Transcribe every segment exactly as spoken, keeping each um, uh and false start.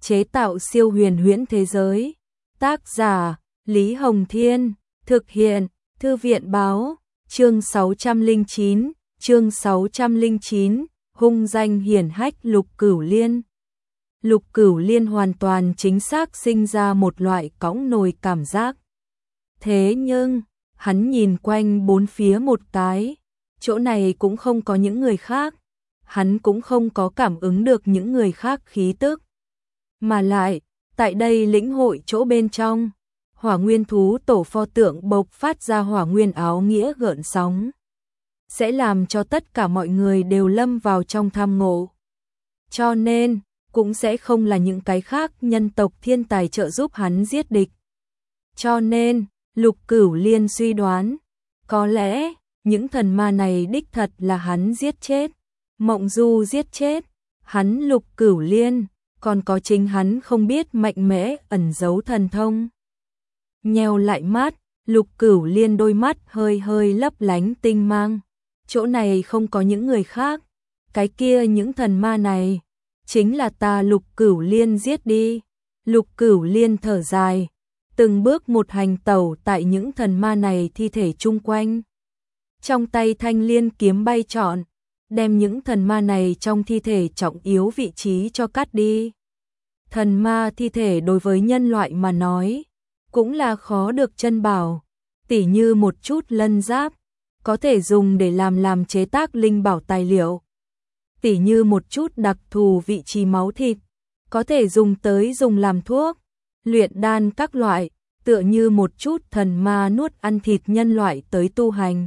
chế tạo siêu huyền huyễn thế giới. Tác giả Lý Hồng Thiên, thực hiện Thư viện Báo, chương sáu trăm lẻ chín, chương sáu trăm lẻ chín, hung danh hiển hách Lục Cửu Liên. Lục Cửu Liên hoàn toàn chính xác sinh ra một loại cõng nồi cảm giác. Thế nhưng, hắn nhìn quanh bốn phía một cái, chỗ này cũng không có những người khác, hắn cũng không có cảm ứng được những người khác khí tức. Mà lại, tại đây lĩnh hội chỗ bên trong, hỏa nguyên thú tổ pho tượng bộc phát ra hỏa nguyên áo nghĩa gợn sóng, sẽ làm cho tất cả mọi người đều lâm vào trong tham ngộ. Cho nên, cũng sẽ không là những cái khác nhân tộc thiên tài trợ giúp hắn giết địch. Cho nên, Lục Cửu Liên suy đoán, có lẽ, những thần ma này đích thật là hắn giết chết, Mộng Du giết chết, hắn Lục Cửu Liên, còn có chính hắn không biết mạnh mẽ ẩn giấu thần thông. Nheo lại mắt, Lục Cửu Liên đôi mắt hơi hơi lấp lánh tinh mang, chỗ này không có những người khác, cái kia những thần ma này, chính là ta Lục Cửu Liên giết đi. Lục Cửu Liên thở dài, từng bước một hành tẩu tại những thần ma này thi thể chung quanh. Trong tay thanh liên kiếm bay trọn, đem những thần ma này trong thi thể trọng yếu vị trí cho cắt đi. Thần ma thi thể đối với nhân loại mà nói, cũng là khó được chân bảo, tỉ như một chút lân giáp, có thể dùng để làm làm chế tác linh bảo tài liệu. Tỉ như một chút đặc thù vị trí máu thịt, có thể dùng tới dùng làm thuốc, luyện đan các loại, tựa như một chút thần ma nuốt ăn thịt nhân loại tới tu hành.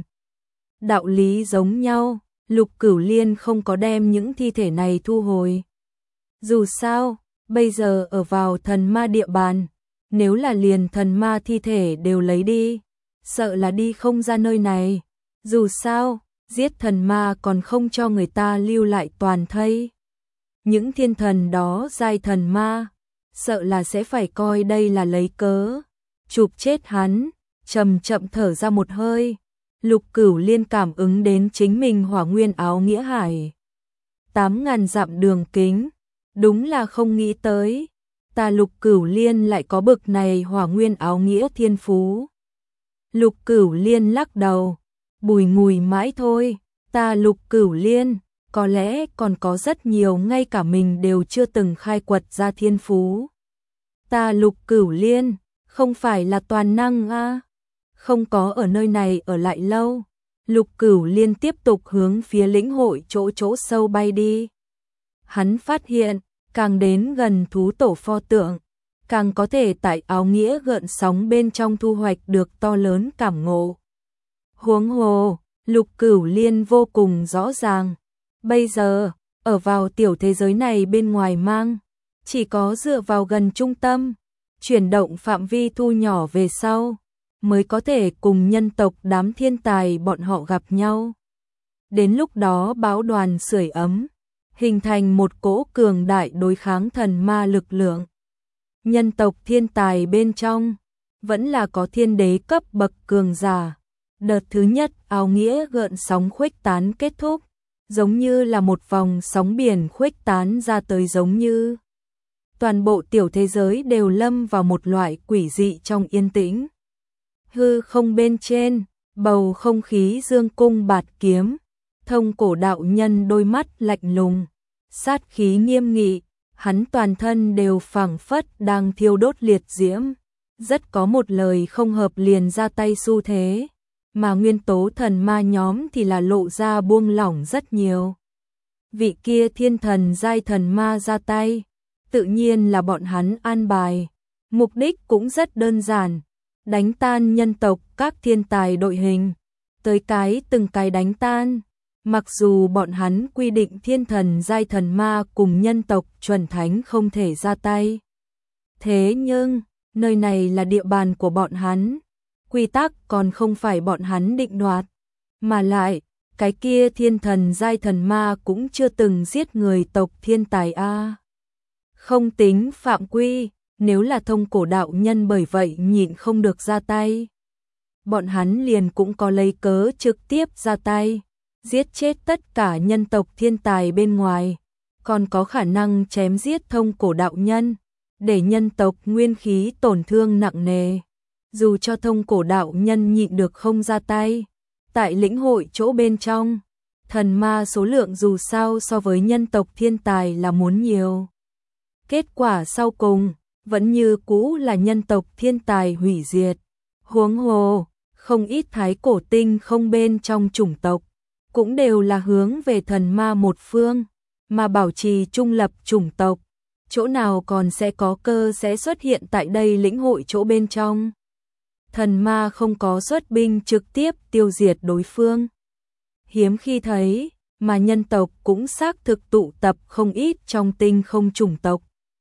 Đạo lý giống nhau, Lục Cửu Liên không có đem những thi thể này thu hồi. Dù sao, bây giờ ở vào thần ma địa bàn, nếu là liền thần ma thi thể đều lấy đi, sợ là đi không ra nơi này. Dù sao, giết thần ma còn không cho người ta lưu lại toàn thây. Những thiên thần đó giai thần ma, sợ là sẽ phải coi đây là lấy cớ chụp chết hắn. Chậm chậm thở ra một hơi, Lục Cửu Liên cảm ứng đến chính mình hỏa nguyên áo nghĩa hải. Tám ngàn dặm đường kính, đúng là không nghĩ tới, ta Lục Cửu Liên lại có bực này hỏa nguyên áo nghĩa thiên phú. Lục Cửu Liên lắc đầu, bùi ngùi mãi thôi, ta Lục Cửu Liên, có lẽ còn có rất nhiều ngay cả mình đều chưa từng khai quật ra thiên phú. Ta Lục Cửu Liên, không phải là toàn năng a, à? Không có ở nơi này ở lại lâu. Lục Cửu Liên tiếp tục hướng phía lĩnh hội chỗ chỗ sâu bay đi. Hắn phát hiện, càng đến gần thú tổ pho tượng, càng có thể tại áo nghĩa gợn sóng bên trong thu hoạch được to lớn cảm ngộ. Huống hồ, Lục Cửu Liên vô cùng rõ ràng, bây giờ, ở vào tiểu thế giới này bên ngoài mang, chỉ có dựa vào gần trung tâm, chuyển động phạm vi thu nhỏ về sau, mới có thể cùng nhân tộc đám thiên tài bọn họ gặp nhau. Đến lúc đó báo đoàn sưởi ấm, hình thành một cỗ cường đại đối kháng thần ma lực lượng. Nhân tộc thiên tài bên trong, vẫn là có thiên đế cấp bậc cường giả. Đợt thứ nhất áo nghĩa gợn sóng khuếch tán kết thúc, giống như là một vòng sóng biển khuếch tán ra tới, giống như toàn bộ tiểu thế giới đều lâm vào một loại quỷ dị trong yên tĩnh. Hư không bên trên, bầu không khí dương cung bạt kiếm, Thông Cổ đạo nhân đôi mắt lạnh lùng, sát khí nghiêm nghị, hắn toàn thân đều phảng phất đang thiêu đốt liệt diễm, rất có một lời không hợp liền ra tay xu thế, mà nguyên tố thần ma nhóm thì là lộ ra buông lỏng rất nhiều. Vị kia thiên thần giai thần ma ra tay, tự nhiên là bọn hắn an bài, mục đích cũng rất đơn giản, đánh tan nhân tộc các thiên tài đội hình, tới cái từng cái đánh tan. Mặc dù bọn hắn quy định thiên thần giai thần ma cùng nhân tộc chuẩn thánh không thể ra tay, thế nhưng nơi này là địa bàn của bọn hắn, quy tắc còn không phải bọn hắn định đoạt, mà lại cái kia thiên thần giai thần ma cũng chưa từng giết người tộc thiên tài a. À. Không tính phạm quy, nếu là Thông Cổ đạo nhân bởi vậy nhịn không được ra tay, bọn hắn liền cũng có lấy cớ trực tiếp ra tay, giết chết tất cả nhân tộc thiên tài bên ngoài, còn có khả năng chém giết Thông Cổ đạo nhân, để nhân tộc nguyên khí tổn thương nặng nề. Dù cho Thông Cổ đạo nhân nhịn được không ra tay, tại lĩnh hội chỗ bên trong, thần ma số lượng dù sao so với nhân tộc thiên tài là muốn nhiều. Kết quả sau cùng, vẫn như cũ là nhân tộc thiên tài hủy diệt. Huống hồ, không ít thái cổ tinh không bên trong chủng tộc, cũng đều là hướng về thần ma một phương, mà bảo trì trung lập chủng tộc. Chỗ nào còn sẽ có cơ sẽ xuất hiện tại đây lĩnh hội chỗ bên trong. Thần ma không có xuất binh trực tiếp tiêu diệt đối phương. Hiếm khi thấy, mà nhân tộc cũng xác thực tụ tập không ít trong tinh không chủng tộc.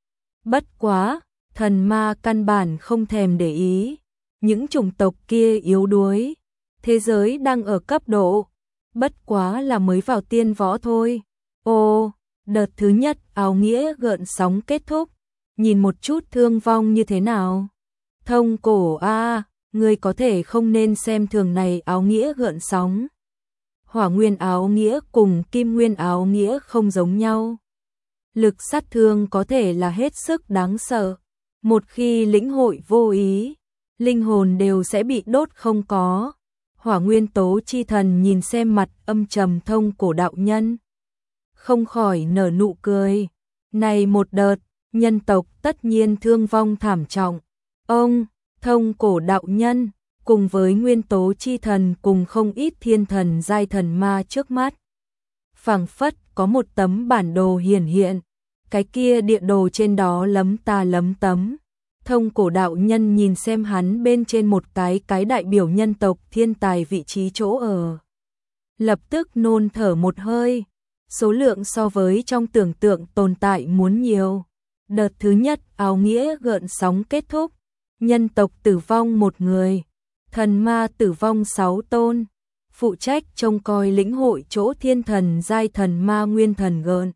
Bất quá, thần ma căn bản không thèm để ý. Những chủng tộc kia yếu đuối. Thế giới đang ở cấp độ. Bất quá là mới vào tiên võ thôi. Ồ, đợt thứ nhất áo nghĩa gợn sóng kết thúc. Nhìn một chút thương vong như thế nào. Thông Cổ a, ngươi có thể không nên xem thường này áo nghĩa gợn sóng. Hỏa nguyên áo nghĩa cùng kim nguyên áo nghĩa không giống nhau. Lực sát thương có thể là hết sức đáng sợ. Một khi lĩnh hội vô ý, linh hồn đều sẽ bị đốt không có. Hỏa nguyên tố chi thần nhìn xem mặt âm trầm Thông Cổ đạo nhân, không khỏi nở nụ cười. Này một đợt, nhân tộc tất nhiên thương vong thảm trọng. Ông, Thông Cổ đạo nhân, cùng với nguyên tố chi thần cùng không ít thiên thần giai thần ma trước mắt. Phảng phất có một tấm bản đồ hiển hiện, cái kia địa đồ trên đó lấm ta lấm tấm. Thông Cổ đạo nhân nhìn xem hắn bên trên một cái cái đại biểu nhân tộc thiên tài vị trí chỗ ở. Lập tức nôn thở một hơi, số lượng so với trong tưởng tượng tồn tại muốn nhiều. Đợt thứ nhất áo nghĩa gợn sóng kết thúc, nhân tộc tử vong một người, thần ma tử vong sáu tôn, phụ trách trông coi lĩnh hội chỗ thiên thần giai thần ma nguyên thần gợn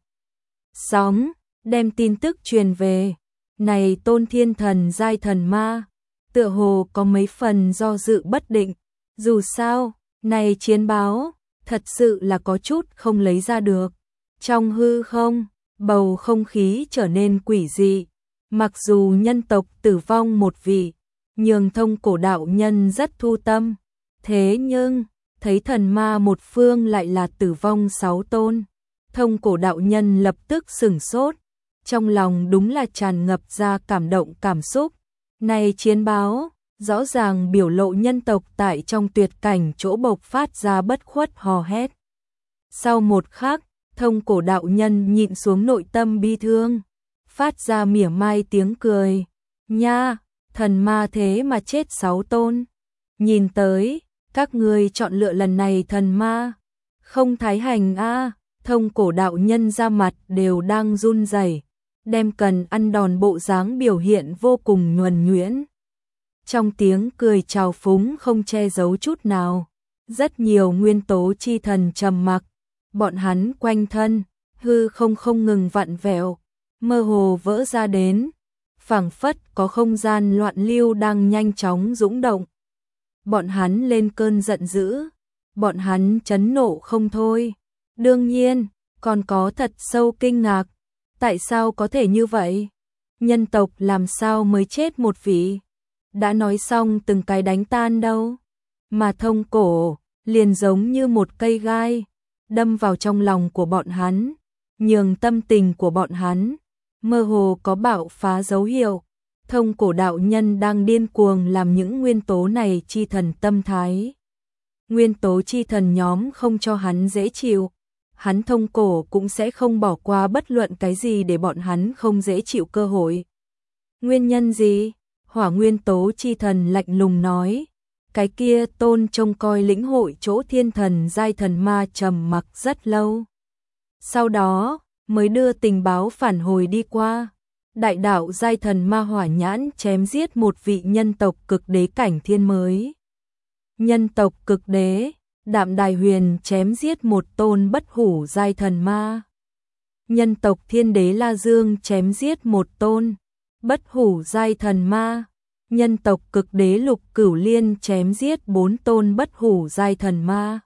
sóng, đem tin tức truyền về. Này tôn thiên thần giai thần ma, tựa hồ có mấy phần do dự bất định. Dù sao, này chiến báo, thật sự là có chút không lấy ra được. Trong hư không, bầu không khí trở nên quỷ dị. Mặc dù nhân tộc tử vong một vị, nhường Thông Cổ đạo nhân rất thu tâm. Thế nhưng, thấy thần ma một phương lại là tử vong sáu tôn. Thông Cổ đạo nhân lập tức sửng sốt. Trong lòng đúng là tràn ngập ra cảm động cảm xúc. Này chiến báo, rõ ràng biểu lộ nhân tộc tại trong tuyệt cảnh chỗ bộc phát ra bất khuất hò hét. Sau một khắc, Thông Cổ đạo nhân nhịn xuống nội tâm bi thương, phát ra mỉa mai tiếng cười. Nha, thần ma thế mà chết sáu tôn. Nhìn tới, các ngươi chọn lựa lần này thần ma. Không thái hành a. Thông Cổ đạo nhân ra mặt đều đang run rẩy, đem cần ăn đòn bộ dáng biểu hiện vô cùng nhuần nhuyễn. Trong tiếng cười trào phúng không che giấu chút nào, rất nhiều nguyên tố chi thần trầm mặc, bọn hắn quanh thân, hư không không ngừng vặn vẹo, mơ hồ vỡ ra đến, phảng phất có không gian loạn lưu đang nhanh chóng dũng động. Bọn hắn lên cơn giận dữ, bọn hắn chấn nộ không thôi. Đương nhiên, còn có thật sâu kinh ngạc. Tại sao có thể như vậy? Nhân tộc làm sao mới chết một vị? Đã nói xong từng cái đánh tan đâu. Mà Thông Cổ, liền giống như một cây gai, đâm vào trong lòng của bọn hắn, nhường tâm tình của bọn hắn, mơ hồ có bạo phá dấu hiệu. Thông Cổ đạo nhân đang điên cuồng làm những nguyên tố này chi thần tâm thái. Nguyên tố chi thần nhóm không cho hắn dễ chịu. Hắn Thông Cổ cũng sẽ không bỏ qua bất luận cái gì để bọn hắn không dễ chịu cơ hội. Nguyên nhân gì? Hỏa nguyên tố chi thần lạnh lùng nói. Cái kia tôn trông coi lĩnh hội chỗ thiên thần giai thần ma trầm mặc rất lâu. Sau đó, mới đưa tình báo phản hồi đi qua. Đại đạo giai thần ma hỏa nhãn chém giết một vị nhân tộc cực đế cảnh thiên mới. Nhân tộc cực đế, Đạm Đài Huyền chém giết một tôn bất hủ giai thần ma. Nhân tộc thiên đế La Dương chém giết một tôn bất hủ giai thần ma. Nhân tộc cực đế Lục Cửu Liên chém giết bốn tôn bất hủ giai thần ma.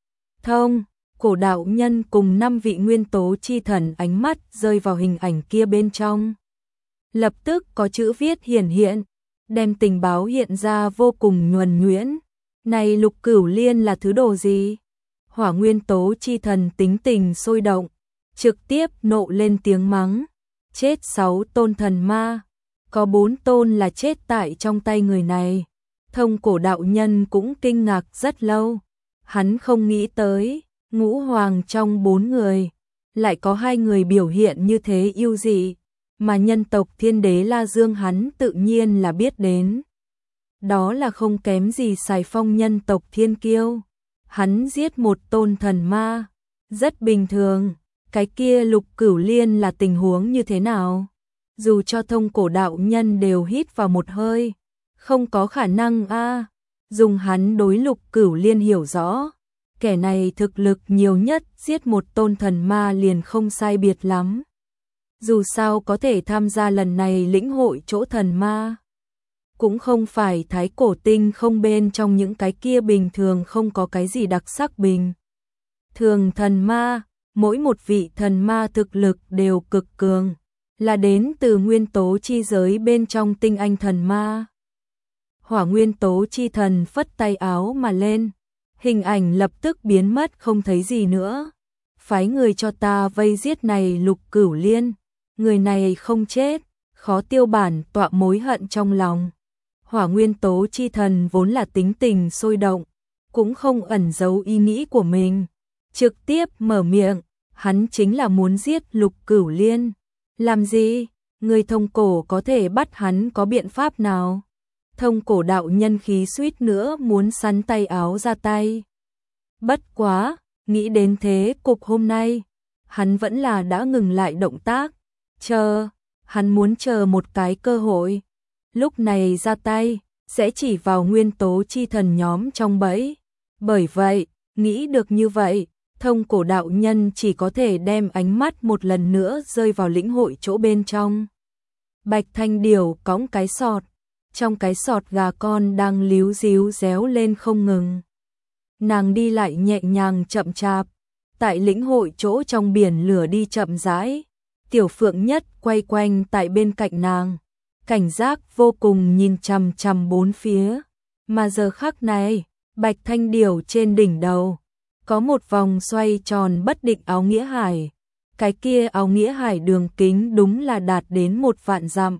Thông Cổ đạo nhân cùng năm vị nguyên tố chi thần ánh mắt rơi vào hình ảnh kia bên trong. lập tức có chữ viết hiển hiện, đem tình báo hiện ra vô cùng nhuần nhuyễn. Này Lục Cửu Liên là thứ đồ gì? Hỏa nguyên tố chi thần tính tình sôi động, trực tiếp nộ lên tiếng mắng. Chết sáu tôn thần ma, có bốn tôn là chết tại trong tay người này. Thông cổ đạo nhân cũng kinh ngạc rất lâu. Hắn không nghĩ tới, ngũ hoàng trong bốn người, lại có hai người biểu hiện như thế yêu dị, mà nhân tộc Thiên Đế La Dương hắn tự nhiên là biết đến. Đó là không kém gì Sài Phong nhân tộc Thiên Kiêu. Hắn giết một tôn thần ma, rất bình thường. Cái kia Lục Cửu Liên là tình huống như thế nào? Dù cho thông cổ đạo nhân đều hít vào một hơi, không có khả năng a. Dùng hắn đối Lục Cửu Liên hiểu rõ, kẻ này thực lực nhiều nhất giết một tôn thần ma liền không sai biệt lắm. Dù sao có thể tham gia lần này lĩnh hội chỗ thần ma, cũng không phải thái cổ tinh không bên trong những cái kia bình thường không có cái gì đặc sắc bình thường thần ma. Mỗi một vị thần ma thực lực đều cực cường, là đến từ nguyên tố chi giới bên trong tinh anh thần ma. Hỏa nguyên tố chi thần phất tay áo mà lên, hình ảnh lập tức biến mất không thấy gì nữa. Phái người cho ta vây giết này Lục Cửu Liên, người này không chết, khó tiêu bản tọa mối hận trong lòng. Hỏa nguyên tố chi thần vốn là tính tình sôi động, cũng không ẩn giấu ý nghĩ của mình. Trực tiếp mở miệng, hắn chính là muốn giết Lục Cửu Liên. Làm gì? Người thông cổ có thể bắt hắn có biện pháp nào? Thông cổ đạo nhân khí suýt nữa muốn sắn tay áo ra tay. Bất quá, nghĩ đến thế cục hôm nay, hắn vẫn là đã ngừng lại động tác. Chờ, hắn muốn chờ một cái cơ hội. Lúc này ra tay, sẽ chỉ vào nguyên tố chi thần nhóm trong bẫy. Bởi vậy, nghĩ được như vậy, thông cổ đạo nhân chỉ có thể đem ánh mắt một lần nữa rơi vào lĩnh hội chỗ bên trong. Bạch Thanh Điểu cõng cái sọt, trong cái sọt gà con đang líu díu réo lên không ngừng. Nàng đi lại nhẹ nhàng chậm chạp, tại lĩnh hội chỗ trong biển lửa đi chậm rãi. Tiểu Phượng Nhất quay quanh tại bên cạnh nàng, cảnh giác vô cùng nhìn chằm chằm bốn phía. Mà giờ khắc này, Bạch Thanh Điểu trên đỉnh đầu có một vòng xoay tròn bất định áo nghĩa hải. Cái kia áo nghĩa hải đường kính đúng là đạt đến một vạn dặm.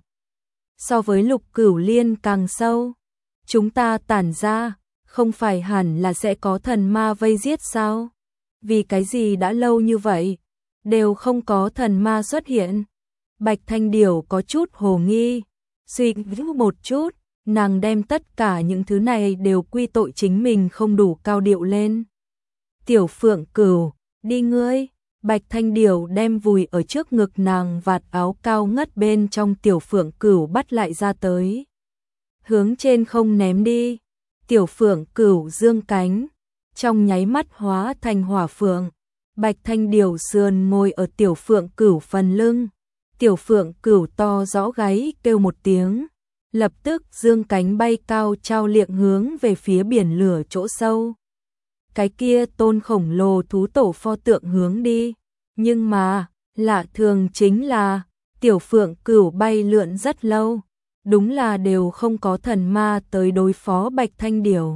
So với Lục Cửu Liên càng sâu. Chúng ta tản ra, không phải hẳn là sẽ có thần ma vây giết sao? Vì cái gì đã lâu như vậy, đều không có thần ma xuất hiện? Bạch Thanh Điểu có chút hồ nghi, suy nghĩ một chút, nàng đem tất cả những thứ này đều quy tội chính mình không đủ cao điệu lên. Tiểu Phượng Cửu, đi ngươi. Bạch Thanh Điểu đem vùi ở trước ngực nàng vạt áo cao ngất bên trong Tiểu Phượng Cửu bắt lại ra tới. Hướng trên không ném đi. Tiểu Phượng Cửu dương cánh, trong nháy mắt hóa thành hỏa phượng. Bạch Thanh Điểu sườn ngồi ở Tiểu Phượng Cửu phần lưng. Tiểu Phượng Cửu to rõ gáy kêu một tiếng, lập tức dương cánh bay cao trao liệng hướng về phía biển lửa chỗ sâu. Cái kia tôn khổng lồ thú tổ pho tượng hướng đi, nhưng mà, lạ thường chính là, Tiểu Phượng Cửu bay lượn rất lâu, đúng là đều không có thần ma tới đối phó Bạch Thanh Điểu.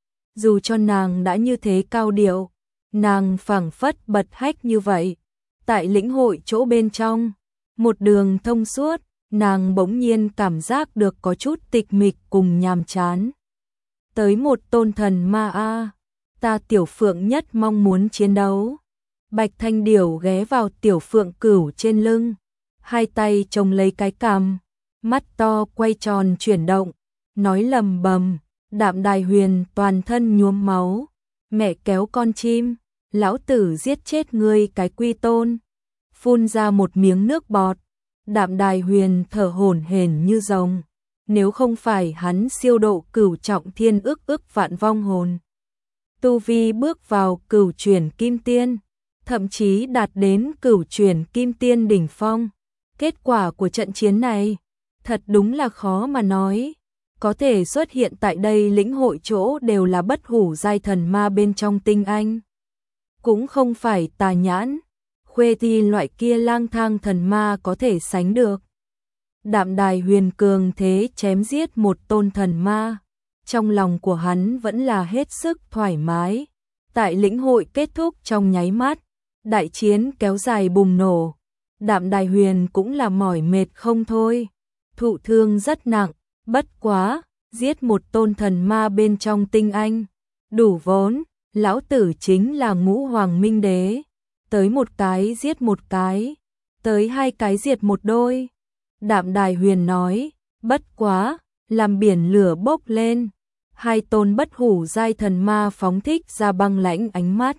Dù cho nàng đã như thế cao điệu, nàng phảng phất bật hách như vậy, tại lĩnh hội chỗ bên trong, một đường thông suốt, nàng bỗng nhiên cảm giác được có chút tịch mịch cùng nhàm chán. Tới một tôn thần ma a, ta Tiểu Phượng Nhất mong muốn chiến đấu. Bạch Thanh Điểu ghé vào Tiểu Phượng Cửu trên lưng, hai tay chồng lấy cái cằm, mắt to quay tròn chuyển động, nói lầm bầm, Đạm Đài Huyền toàn thân nhuốm máu, mẹ kéo con chim, lão tử giết chết ngươi cái quy tôn. Phun ra một miếng nước bọt, Đạm Đài Huyền thở hổn hển như rồng, nếu không phải hắn siêu độ cửu trọng thiên ức ức vạn vong hồn, tu vi bước vào cửu chuyển kim tiên, thậm chí đạt đến cửu chuyển kim tiên đỉnh phong. Kết quả của trận chiến này, thật đúng là khó mà nói. Có thể xuất hiện tại đây lĩnh hội chỗ đều là bất hủ giai thần ma bên trong tinh anh. Cũng không phải tà nhãn, khuê thi loại kia lang thang thần ma có thể sánh được. Đạm Đài Huyền cường thế chém giết một tôn thần ma. Trong lòng của hắn vẫn là hết sức thoải mái. Tại lĩnh hội kết thúc trong nháy mắt, đại chiến kéo dài bùng nổ. Đạm Đài Huyền cũng là mỏi mệt không thôi. Thụ thương rất nặng, bất quá, giết một tôn thần ma bên trong tinh anh. Đủ vốn, lão tử chính là Ngũ Hoàng Minh Đế. Tới một cái giết một cái, tới hai cái diệt một đôi. Đạm Đài Huyền nói, bất quá, làm biển lửa bốc lên. Hai tôn bất hủ giai thần ma phóng thích ra băng lãnh ánh mắt.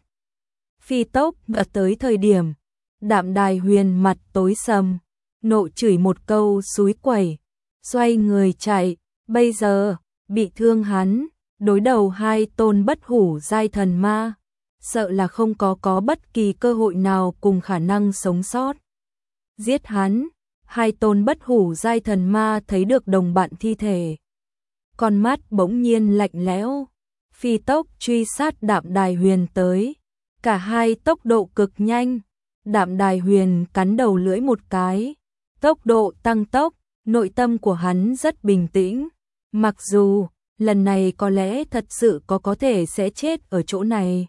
Phi tốc đã tới thời điểm, Đạm Đài Huyền mặt tối sầm, nộ chửi một câu xúi quẩy, xoay người chạy. Bây giờ, bị thương hắn, đối đầu hai tôn bất hủ giai thần ma, sợ là không có có bất kỳ cơ hội nào cùng khả năng sống sót. Giết hắn, hai tôn bất hủ giai thần ma thấy được đồng bạn thi thể. Con mắt bỗng nhiên lạnh lẽo, phi tốc truy sát Đạm Đài Huyền tới. Cả hai tốc độ cực nhanh, Đạm Đài Huyền cắn đầu lưỡi một cái, tốc độ tăng tốc, nội tâm của hắn rất bình tĩnh. Mặc dù, lần này có lẽ thật sự có có thể sẽ chết ở chỗ này.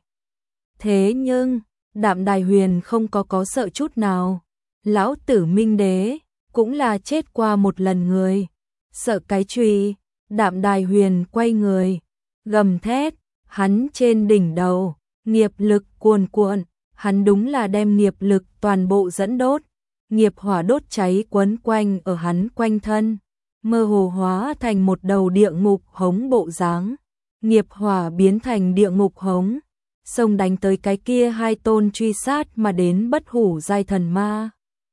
Thế nhưng, Đạm Đài Huyền không có có sợ chút nào. Lão tử Minh Đế, cũng là chết qua một lần người. Sợ cái chùy. Đạm Đài Huyền quay người, gầm thét, hắn trên đỉnh đầu, nghiệp lực cuồn cuộn, hắn đúng là đem nghiệp lực toàn bộ dẫn đốt, nghiệp hỏa đốt cháy quấn quanh ở hắn quanh thân, mơ hồ hóa thành một đầu địa ngục hống bộ dáng. Nghiệp hỏa biến thành địa ngục hống, xông đánh tới cái kia hai tôn truy sát mà đến bất hủ giai thần ma.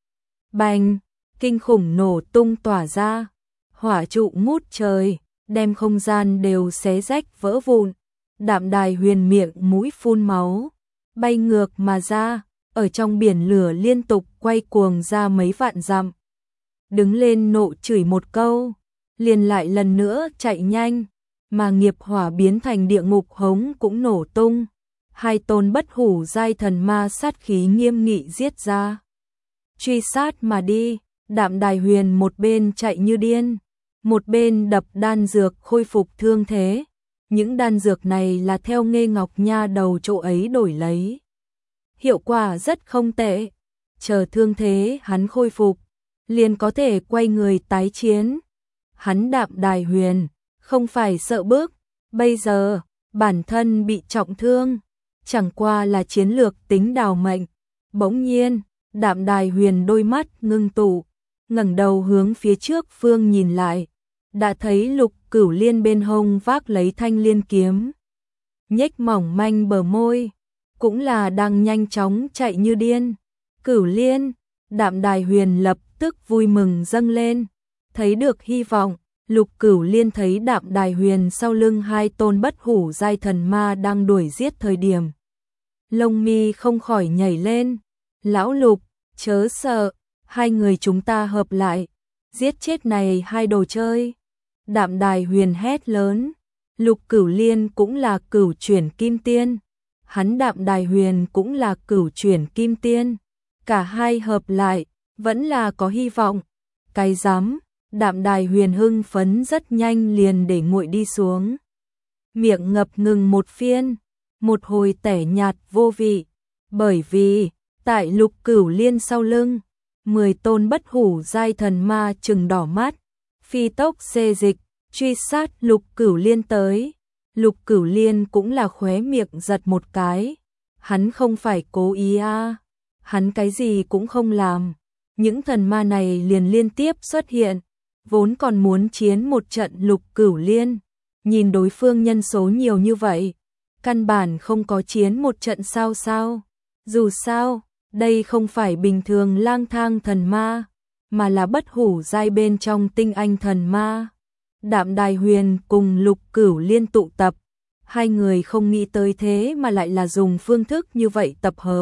Bành, kinh khủng nổ tung tỏa ra, hỏa trụ ngút trời, đem không gian đều xé rách vỡ vụn. Đạm Đài Huyền miệng mũi phun máu, bay ngược mà ra, ở trong biển lửa liên tục quay cuồng ra mấy vạn dặm. Đứng lên nộ chửi một câu, liền lại lần nữa chạy nhanh, mà nghiệp hỏa biến thành địa ngục hống cũng nổ tung. Hai tôn bất hủ giai thần ma sát khí nghiêm nghị giết ra. Truy sát mà đi, Đạm Đài Huyền một bên chạy như điên, một bên đập đan dược khôi phục thương thế. Những đan dược này là theo Nghê Ngọc Nha đầu chỗ ấy đổi lấy. Hiệu quả rất không tệ. Chờ thương thế hắn khôi phục, liền có thể quay người tái chiến. Hắn Đạm Đài Huyền, không phải sợ bước. Bây giờ, bản thân bị trọng thương, chẳng qua là chiến lược tính đào mệnh. Bỗng nhiên, Đạm Đài Huyền đôi mắt ngưng tụ, ngẩng đầu hướng phía trước phương nhìn lại. Đã thấy Lục Cửu Liên bên hông vác lấy thanh liên kiếm, nhếch mỏng manh bờ môi, cũng là đang nhanh chóng chạy như điên. Cửu Liên, Đạm Đài Huyền lập tức vui mừng dâng lên, thấy được hy vọng. Lục Cửu Liên thấy Đạm Đài Huyền sau lưng hai tôn bất hủ giai thần ma đang đuổi giết thời điểm, lông mi không khỏi nhảy lên. Lão Lục, chớ sợ, hai người chúng ta hợp lại, giết chết này hai đồ chơi. Đạm Đài Huyền hét lớn. Lục Cửu Liên cũng là cửu chuyển kim tiên, hắn Đạm Đài Huyền cũng là cửu chuyển kim tiên, cả hai hợp lại vẫn là có hy vọng. Cái dám, Đạm Đài Huyền hưng phấn rất nhanh liền để nguội đi xuống, miệng ngập ngừng một phiên, một hồi tẻ nhạt vô vị, bởi vì tại Lục Cửu Liên sau lưng, mười tôn bất hủ giai thần ma trừng đỏ mắt, phi tốc xê dịch, truy sát Lục Cửu Liên tới. Lục Cửu Liên cũng là khóe miệng giật một cái, hắn không phải cố ý à, hắn cái gì cũng không làm. Những thần ma này liền liên tiếp xuất hiện, vốn còn muốn chiến một trận Lục Cửu Liên, nhìn đối phương nhân số nhiều như vậy, căn bản không có chiến một trận sao sao. Dù sao, đây không phải bình thường lang thang thần ma, mà là bất hủ giai bên trong tinh anh thần ma. Đạm Đài Huyền cùng Lục Cửu Liên tụ tập, hai người không nghĩ tới thế mà lại là dùng phương thức như vậy tập hợp.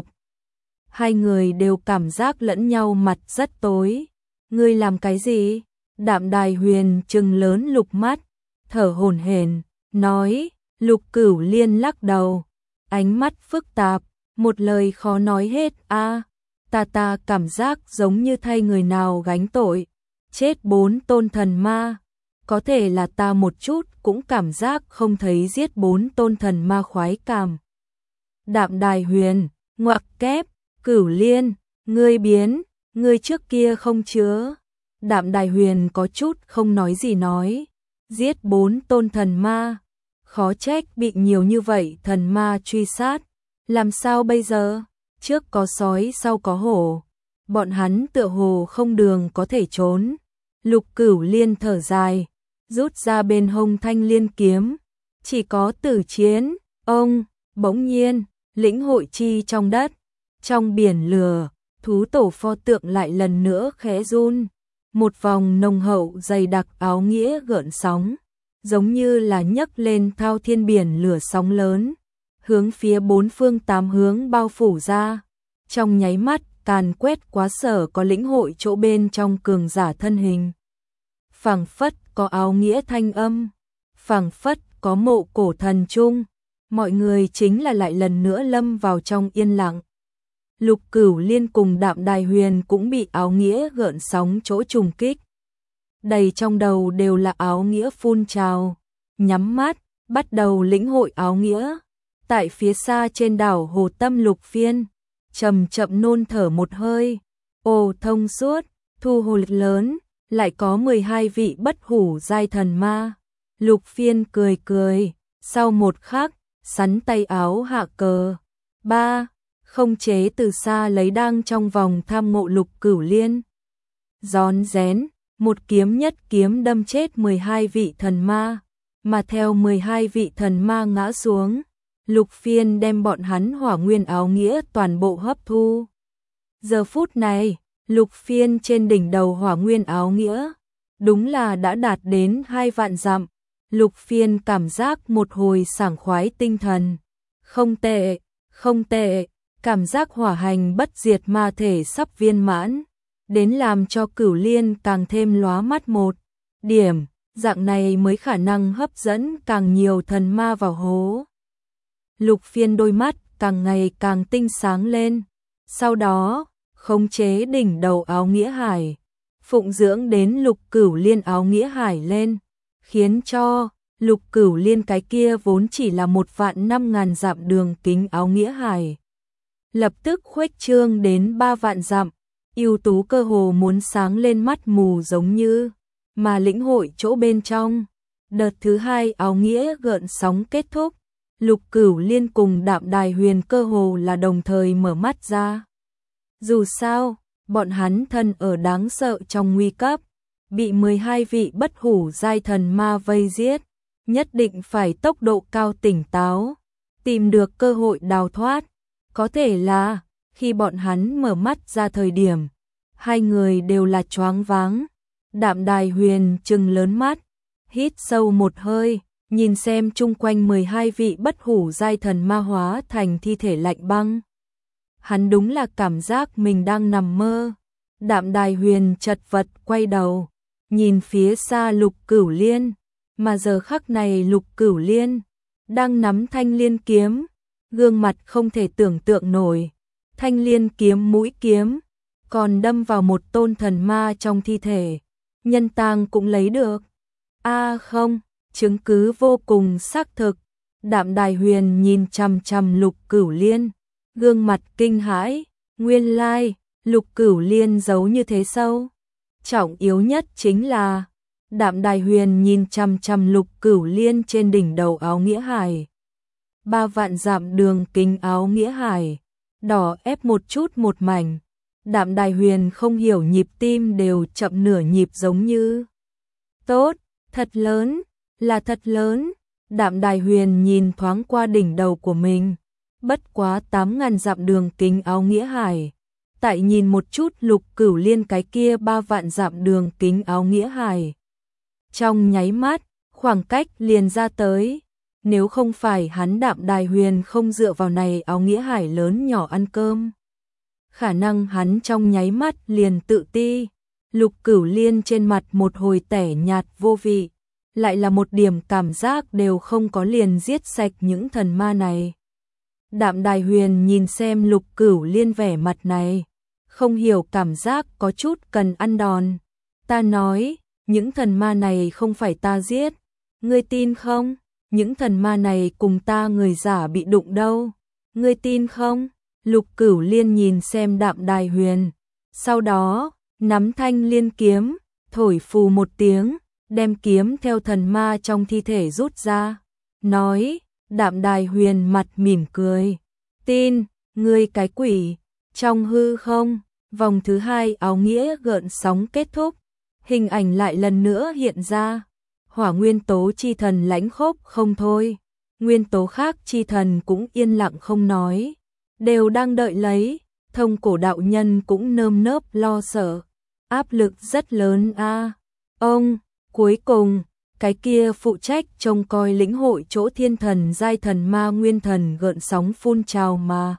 Hai người đều cảm giác lẫn nhau mặt rất tối. Ngươi làm cái gì? Đạm Đài Huyền trừng lớn Lục mắt, thở hổn hển, nói. Lục Cửu Liên lắc đầu, ánh mắt phức tạp, một lời khó nói hết. A, à, ta ta cảm giác giống như thay người nào gánh tội. chết bốn tôn thần ma. Có thể là ta một chút cũng cảm giác không thấy giết bốn tôn thần ma khoái cảm. Đạm Đài Huyền, ngoặc kép, Cửu Liên, ngươi biến, ngươi trước kia không chứa. Đạm Đài Huyền có chút không nói gì nói, giết bốn tôn thần ma, khó trách bị nhiều như vậy thần ma truy sát, làm sao bây giờ? Trước có sói sau có hổ, bọn hắn tựa hồ không đường có thể trốn. Lục Cửu Liên thở dài, rút ra bên hông thanh liên kiếm, chỉ có tử chiến. Ông bỗng nhiên lĩnh hội chi trong đất, trong biển lửa, thú tổ pho tượng lại lần nữa khẽ run, một vòng nồng hậu dày đặc áo nghĩa gợn sóng, giống như là nhấc lên thao thiên biển lửa sóng lớn, hướng phía bốn phương tám hướng bao phủ ra. Trong nháy mắt, càn quét quá sở có lĩnh hội chỗ bên trong cường giả thân hình. Phảng phất có áo nghĩa thanh âm, phảng phất có mộ cổ thần trung, mọi người chính là lại lần nữa lâm vào trong yên lặng. Lục Cửu Liên cùng Đạm Đài Huyền cũng bị áo nghĩa gợn sóng chỗ trùng kích. Đầy trong đầu đều là áo nghĩa phun trào, nhắm mắt, bắt đầu lĩnh hội áo nghĩa. Tại phía xa trên đảo Hồ Tâm Lục Phiên, chậm chậm nôn thở một hơi, ồ thông suốt, thu hồi lực lớn, lại có mười hai vị bất hủ giai thần ma. Lục Phiên cười cười, sau một khắc, sắn tay áo hạ cờ. Ba, không chế từ xa lấy đang trong vòng tham ngộ Lục Cửu Liên. Rón rén, một kiếm nhất kiếm đâm chết mười hai vị thần ma, mà theo mười hai vị thần ma ngã xuống, Lục Phiên đem bọn hắn hỏa nguyên áo nghĩa toàn bộ hấp thu. Giờ phút này, Lục Phiên trên đỉnh đầu hỏa nguyên áo nghĩa, đúng là đã đạt đến hai vạn dặm. Lục Phiên cảm giác một hồi sảng khoái tinh thần. Không tệ, không tệ, cảm giác hỏa hành bất diệt ma thể sắp viên mãn, đến làm cho Cửu Liên càng thêm lóa mắt một điểm, dạng này mới khả năng hấp dẫn càng nhiều thần ma vào hố. Lục Phiên đôi mắt càng ngày càng tinh sáng lên, sau đó khống chế đỉnh đầu áo nghĩa hải, phụng dưỡng đến Lục Cửu Liên áo nghĩa hải lên, khiến cho Lục Cửu Liên cái kia vốn chỉ là một vạn năm ngàn dặm đường kính áo nghĩa hải, lập tức khuếch trương đến ba vạn dặm, ưu tú cơ hồ muốn sáng lên mắt mù giống như, mà lĩnh hội chỗ bên trong. Đợt thứ hai áo nghĩa gợn sóng kết thúc, Lục Cửu Liên cùng Đạm Đài Huyền cơ hồ là đồng thời mở mắt ra. Dù sao, bọn hắn thân ở đáng sợ trong nguy cấp, bị mười hai vị bất hủ giai thần ma vây giết, nhất định phải tốc độ cao tỉnh táo, tìm được cơ hội đào thoát. Có thể là, khi bọn hắn mở mắt ra thời điểm, hai người đều là choáng váng. Đạm Đài Huyền trừng lớn mắt, hít sâu một hơi, nhìn xem chung quanh mười hai vị bất hủ giai thần ma hóa thành thi thể lạnh băng. Hắn đúng là cảm giác mình đang nằm mơ. Đạm Đài Huyền chật vật quay đầu, nhìn phía xa Lục Cửu Liên, mà giờ khắc này Lục Cửu Liên đang nắm thanh liên kiếm, gương mặt không thể tưởng tượng nổi. Thanh liên kiếm mũi kiếm còn đâm vào một tôn thần ma trong thi thể, nhân tang cũng lấy được. A à không, chứng cứ vô cùng xác thực. Đạm Đài Huyền nhìn chằm chằm Lục Cửu Liên, gương mặt kinh hãi, nguyên lai, Lục Cửu Liên giấu như thế sâu. Trọng yếu nhất chính là, Đạm Đài Huyền nhìn chằm chằm Lục Cửu Liên trên đỉnh đầu áo nghĩa hải. Ba vạn dặm đường kính áo nghĩa hải, đỏ ép một chút một mảnh. Đạm Đài Huyền không hiểu nhịp tim đều chậm nửa nhịp giống như. Tốt, thật lớn, là thật lớn. Đạm Đài Huyền nhìn thoáng qua đỉnh đầu của mình, bất quá tám ngàn dặm đường kính áo nghĩa hải. Tại nhìn một chút Lục Cửu Liên cái kia ba vạn dặm đường kính áo nghĩa hải. Trong nháy mắt, khoảng cách liền ra tới. Nếu không phải hắn Đạm Đài Huyền không dựa vào này áo nghĩa hải lớn nhỏ ăn cơm, khả năng hắn trong nháy mắt liền tự ti. Lục Cửu Liên trên mặt một hồi tẻ nhạt vô vị, lại là một điểm cảm giác đều không có liền giết sạch những thần ma này. Đạm Đài Huyền nhìn xem Lục Cửu Liên vẻ mặt này, không hiểu cảm giác có chút cần ăn đòn. Ta nói, những thần ma này không phải ta giết, ngươi tin không? Những thần ma này cùng ta người giả bị đụng đâu, ngươi tin không? Lục Cửu Liên nhìn xem Đạm Đài Huyền, sau đó, nắm thanh liên kiếm, thổi phù một tiếng, đem kiếm theo thần ma trong thi thể rút ra, nói, Đạm Đài Huyền mặt mỉm cười, tin, ngươi cái quỷ, trong hư không, vòng thứ hai áo nghĩa gợn sóng kết thúc, hình ảnh lại lần nữa hiện ra, Hỏa nguyên tố chi thần lãnh khốc không thôi, nguyên tố khác chi thần cũng yên lặng không nói, đều đang đợi lấy, Thông Cổ đạo nhân cũng nơm nớp lo sợ, áp lực rất lớn a. À. Ông, cuối cùng, cái kia phụ trách trông coi lĩnh hội chỗ thiên thần giai thần ma nguyên thần gợn sóng phun trào mà.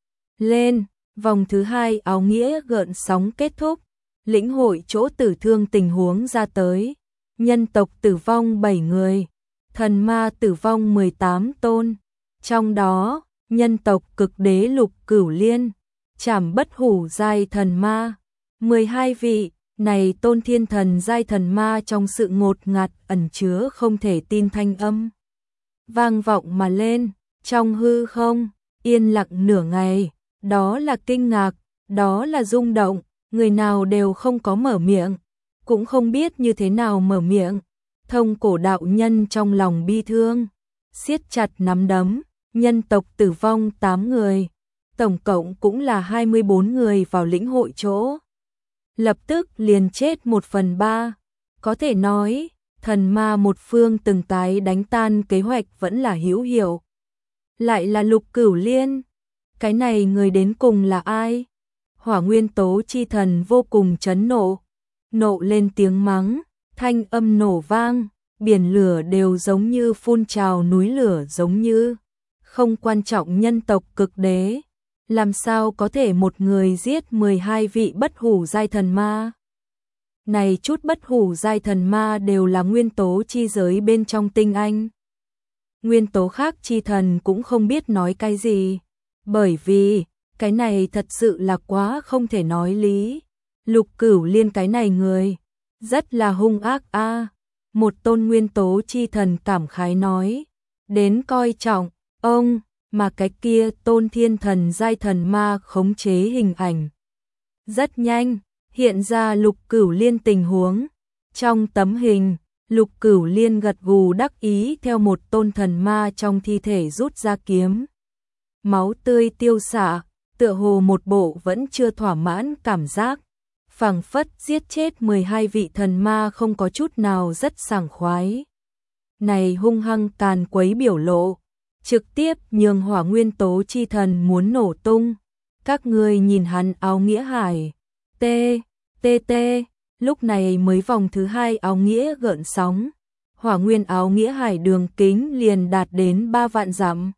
Lên, vòng thứ hai áo nghĩa gợn sóng kết thúc, lĩnh hội chỗ tử thương tình huống ra tới, nhân tộc tử vong bảy người, thần ma tử vong mười tám tôn, trong đó, nhân tộc cực đế Lục Cửu Liên, trảm bất hủ giai thần ma, mười hai vị, này tôn thiên thần giai thần ma trong sự ngột ngạt ẩn chứa không thể tin thanh âm. Vang vọng mà lên, trong hư không, yên lặng nửa ngày, đó là kinh ngạc, đó là rung động, người nào đều không có mở miệng, cũng không biết như thế nào mở miệng. Thông Cổ đạo nhân trong lòng bi thương, siết chặt nắm đấm, nhân tộc tử vong tám người, tổng cộng cũng là hai mươi bốn người vào lĩnh hội chỗ. Lập tức liền chết một phần ba, có thể nói, thần ma một phương từng cái đánh tan kế hoạch vẫn là hữu hiệu. Lại là Lục Cửu Liên, cái này người đến cùng là ai? Hỏa nguyên tố chi thần vô cùng chấn nộ, nộ lên tiếng mắng, thanh âm nổ vang, biển lửa đều giống như phun trào núi lửa giống như, không quan trọng nhân tộc cực đế. Làm sao có thể một người giết mười hai vị bất hủ giai thần ma? Này chút bất hủ giai thần ma đều là nguyên tố chi giới bên trong tinh anh. Nguyên tố khác chi thần cũng không biết nói cái gì, bởi vì cái này thật sự là quá không thể nói lý. Lục Cửu Liên cái này người, rất là hung ác a. À. Một tôn nguyên tố chi thần cảm khái nói, đến coi trọng, ông, mà cái kia tôn thiên thần giai thần ma khống chế hình ảnh. Rất nhanh, hiện ra Lục Cửu Liên tình huống. Trong tấm hình, Lục Cửu Liên gật gù đắc ý theo một tôn thần ma trong thi thể rút ra kiếm. Máu tươi tiêu xạ, tựa hồ một bộ vẫn chưa thỏa mãn cảm giác. Phảng phất giết chết mười hai vị thần ma không có chút nào rất sảng khoái. Này hung hăng càn quấy biểu lộ, trực tiếp nhường hỏa nguyên tố chi thần muốn nổ tung. Các ngươi nhìn hắn áo nghĩa hải. T, T, T, lúc này mới vòng thứ hai áo nghĩa gợn sóng. Hỏa nguyên áo nghĩa hải đường kính liền đạt đến ba vạn dặm.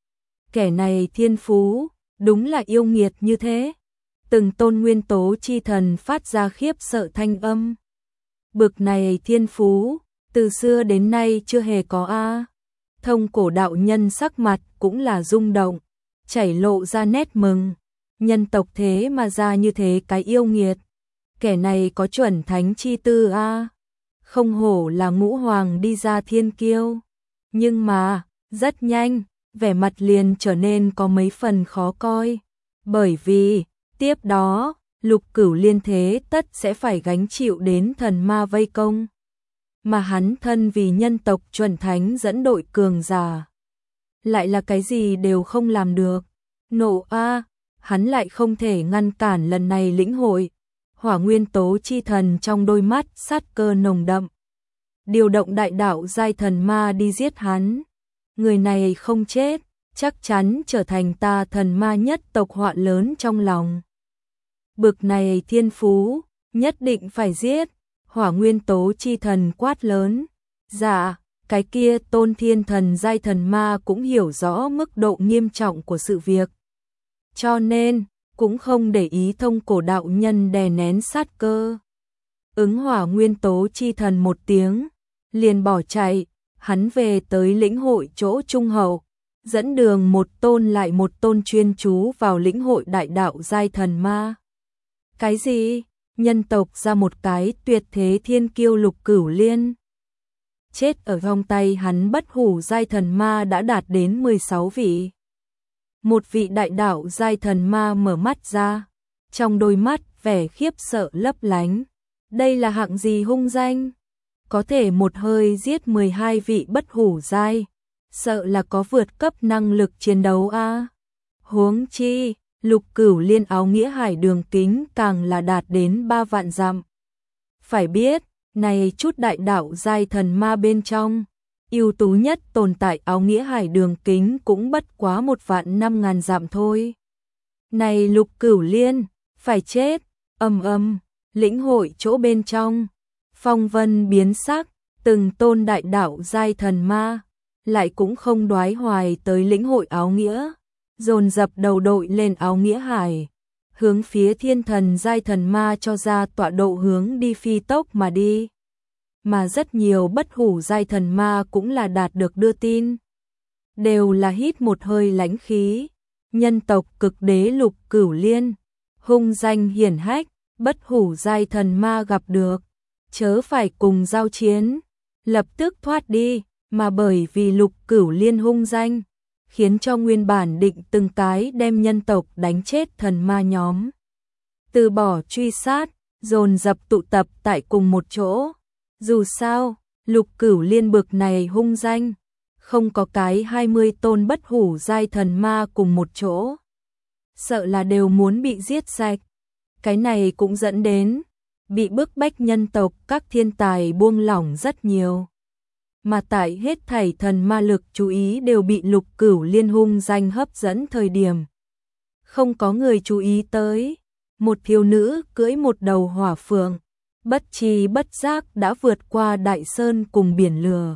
Kẻ này thiên phú, đúng là yêu nghiệt như thế. Từng tôn nguyên tố chi thần phát ra khiếp sợ thanh âm. Bực này thiên phú, từ xưa đến nay chưa hề có a. Thông Cổ đạo nhân sắc mặt cũng là rung động, chảy lộ ra nét mừng. Nhân tộc thế mà ra như thế cái yêu nghiệt. Kẻ này có chuẩn thánh chi tư a. Không hổ là ngũ hoàng đi ra thiên kiêu. Nhưng mà, rất nhanh, vẻ mặt liền trở nên có mấy phần khó coi. Bởi vì, tiếp đó, Lục Cửu Liên thế tất sẽ phải gánh chịu đến thần ma vây công. Mà hắn thân vì nhân tộc chuẩn thánh dẫn đội cường giả. Lại là cái gì đều không làm được. Nộ a, hắn lại không thể ngăn cản lần này lĩnh hội. Hỏa nguyên tố chi thần trong đôi mắt sát cơ nồng đậm. Điều động đại đạo giai thần ma đi giết hắn. Người này không chết, chắc chắn trở thành ta thần ma nhất tộc họa lớn trong lòng. Bực này thiên phú, nhất định phải giết. Hỏa nguyên tố chi thần quát lớn. Dạ, cái kia tôn thiên thần giai thần ma cũng hiểu rõ mức độ nghiêm trọng của sự việc. Cho nên, cũng không để ý Thông Cổ đạo nhân đè nén sát cơ. Ứng hỏa nguyên tố chi thần một tiếng, liền bỏ chạy, hắn về tới lĩnh hội chỗ trung hậu, dẫn đường một tôn lại một tôn chuyên chú vào lĩnh hội đại đạo giai thần ma. Cái gì? nhân tộc ra một cái tuyệt thế thiên kiêu Lục Cửu Liên. Chết ở trong tay hắn bất hủ giai thần ma đã đạt đến mười sáu vị. Một vị đại đạo giai thần ma mở mắt ra, trong đôi mắt vẻ khiếp sợ lấp lánh. Đây là hạng gì hung danh? Có thể một hơi giết mười hai vị bất hủ giai, sợ là có vượt cấp năng lực chiến đấu a. À? Huống chi, Lục Cửu Liên áo nghĩa hải đường kính càng là đạt đến ba vạn dặm. Phải biết, này chút đại đạo giai thần ma bên trong, ưu tú nhất tồn tại áo nghĩa hải đường kính cũng bất quá một vạn năm ngàn dặm thôi. Này Lục Cửu Liên, phải chết, ầm ầm, lĩnh hội chỗ bên trong, phong vân biến sắc, từng tôn đại đạo giai thần ma, lại cũng không đoái hoài tới lĩnh hội áo nghĩa, dồn dập đầu đội lên áo nghĩa hải, hướng phía thiên thần giai thần ma cho ra tọa độ hướng đi phi tốc mà đi. Mà rất nhiều bất hủ giai thần ma cũng là đạt được đưa tin. Đều là hít một hơi lãnh khí, nhân tộc cực đế Lục Cửu Liên, hung danh hiển hách, bất hủ giai thần ma gặp được, chớ phải cùng giao chiến, lập tức thoát đi, mà bởi vì Lục Cửu Liên hung danh, khiến cho nguyên bản định từng cái đem nhân tộc đánh chết thần ma nhóm. Từ bỏ truy sát, dồn dập tụ tập tại cùng một chỗ. Dù sao, Lục Cửu Liên bực này hung danh, không có cái hai mươi tôn bất hủ giai thần ma cùng một chỗ, sợ là đều muốn bị giết sạch. Cái này cũng dẫn đến bị bức bách nhân tộc các thiên tài buông lỏng rất nhiều. Mà tại hết thảy thần ma lực chú ý đều bị Lục Cửu Liên hung danh hấp dẫn thời điểm. Không có người chú ý tới, một thiếu nữ cưỡi một đầu hỏa phượng, bất tri bất giác đã vượt qua đại sơn cùng biển lửa.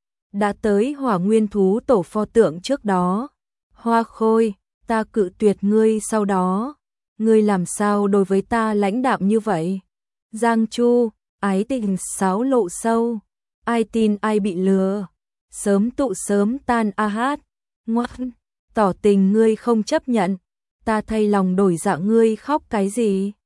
Đã tới hỏa nguyên thú tổ pho tượng trước đó. Hoa Khôi, ta cự tuyệt ngươi sau đó. Ngươi làm sao đối với ta lãnh đạm như vậy? Giang Chu, ái tình sáo lộ sâu. Ai tin ai bị lừa. Sớm tụ sớm tan a hát. Ngoan, tỏ tình ngươi không chấp nhận. Ta thay lòng đổi dạ ngươi khóc cái gì?